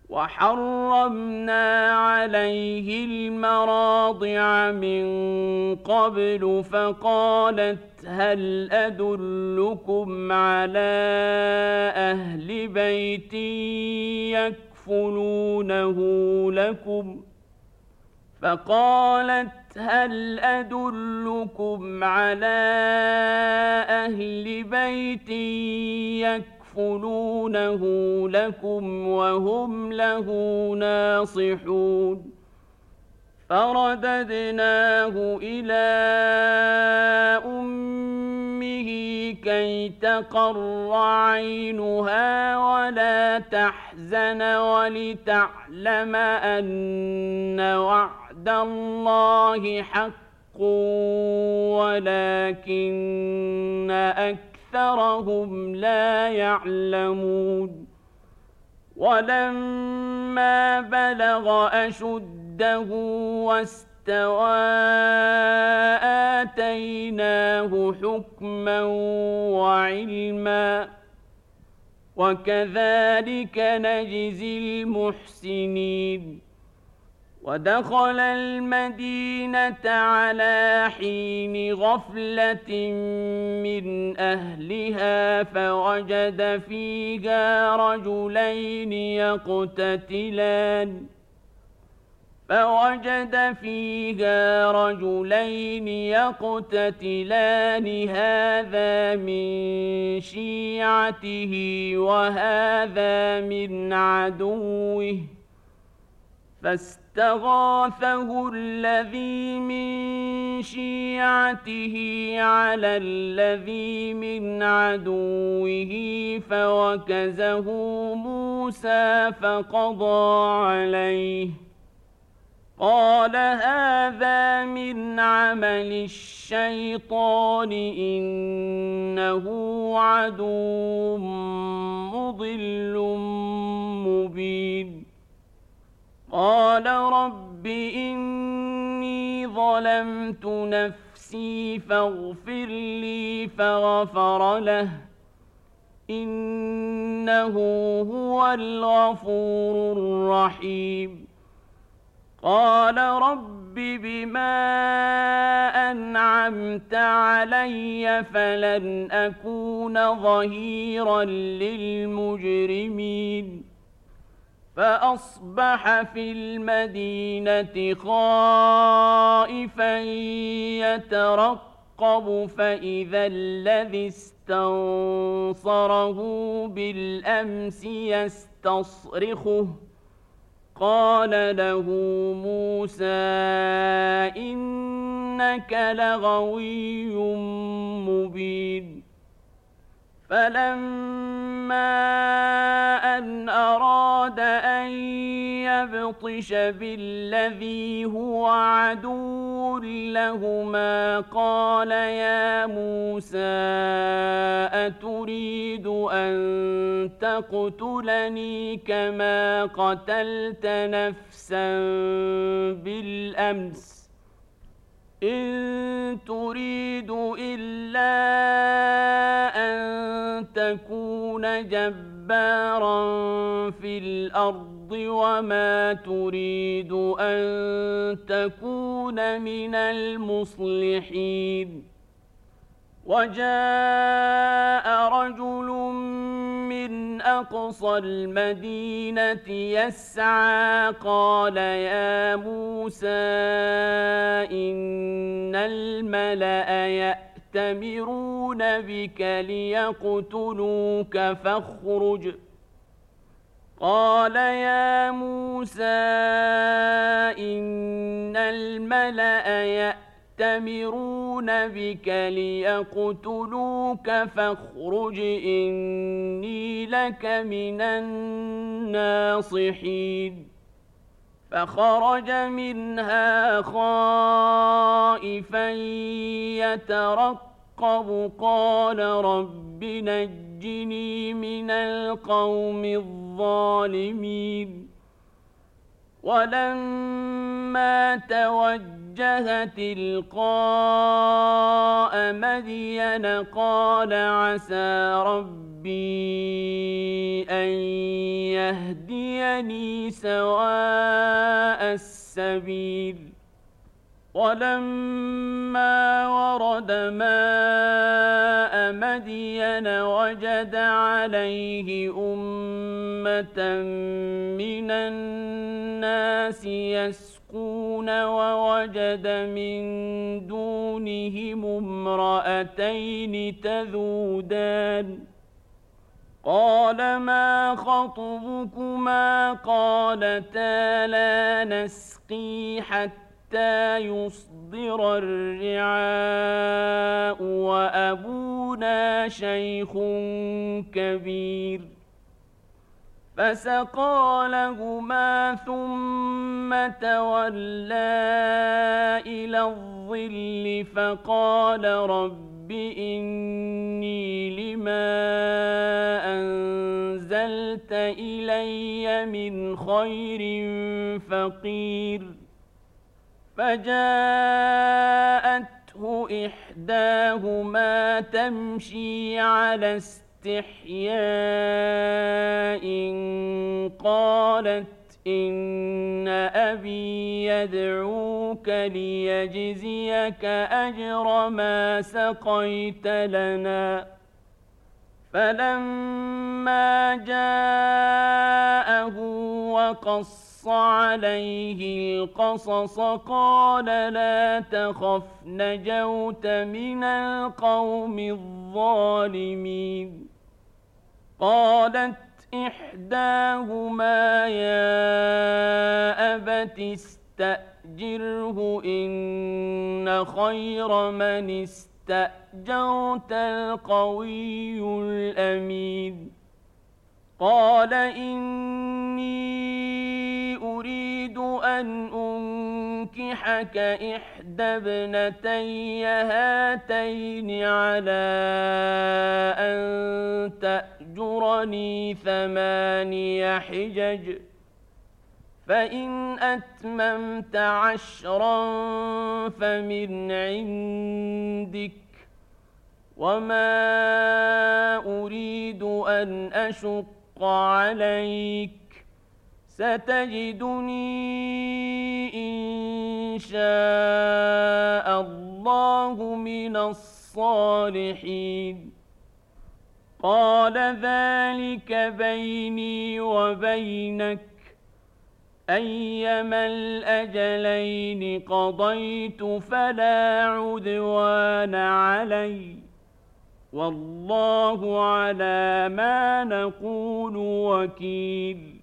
وحرمنا عليه المراضع من قبل فقالت هل أدلكم على أهل بيت يكفلونه لكم وهم له ناصحون فرددناه إلى أمه كي تقر عينها ولا تحزن ولتعلم أن وعد الله حق ولكن أكثرهم لا يعلمون ولما بلغ أشده واستوى آتيناه حكما وعلما وكذلك نجزي المحسنين ودخل المدينة على حين غفلة من أهلها فوجد فيها رجلين يقتتلان هذا من شيعته وهذا من عدوه فاستغاثه الذي من شيعته على الذي من عدوه فوكزه موسى فقضى عليه قال هذا من عمل الشيطان إنه عدو مضل مبين قال رب إني ظلمت نفسي فاغفر لي فغفر له إنه هو الغفور الرحيم قال رب بما أنعمت علي فلن أكون ظهيرا للمجرمين فأصبح في المدينة خائفا يترقب فإذا الذي استنصره بالأمس يستصرخه قال له موسى إنك لغوي مبين فلما أن أراد أن يبطش بالذي هو عدو لهما قال يا موسى أتريد أن تقتلني كما قتلت نفسا بالأمس إن تريد إلا أن تكون جبارا في الأرض وما تريد أن تكون من المصلحين وجاء رجل من أقصى المدينة يسعى قال يا موسى إن الملأ يأتمرون بك ليقتلوك فاخرج قال يا موسى إن الملأ يأتمرون بك ليقتلوك فاخرج إني لك من الناصحين فخرج منها خائفا يترقب قال رب نجني من القوم الظالمين ولما توجه تلقاء مدين قال عسى ربي ربي أن يهديني سواء السبيل ولما ورد ماء مدين وجد عليه أمة من الناس يسقون ووجد من دونهم امرأتين تذودان قال ما خطبكما قالتا لا نسقي حتى يصدر الرعاء وأبونا شيخ كبير فسقى لهما ثم تولى إلى الظل فقال رب إني لما أنزلت إلي من خير فقير فجاءته إحداهما تمشي على استحياء قالت إن أبي يدعوك ليجزيك أجر ما سقيت لنا فلما جاءه وقص عليه القصص قال لا تخف نجوت من القوم الظالمين قالت إحداهما يا أبت استأجره إن خير من استأجرت القوي الأمين قال إني أريد أن أنكحك إحدى ابنتي هاتين على أن تأجرني 8 حجج فإن أتممت 10 فمن عندك وما أريد أن أشق عليك ستجدني إن شاء الله من الصالحين قال ذلك بيني وبينك أيما الأجلين قضيت فلا عدوان علي والله على ما نقول وكيل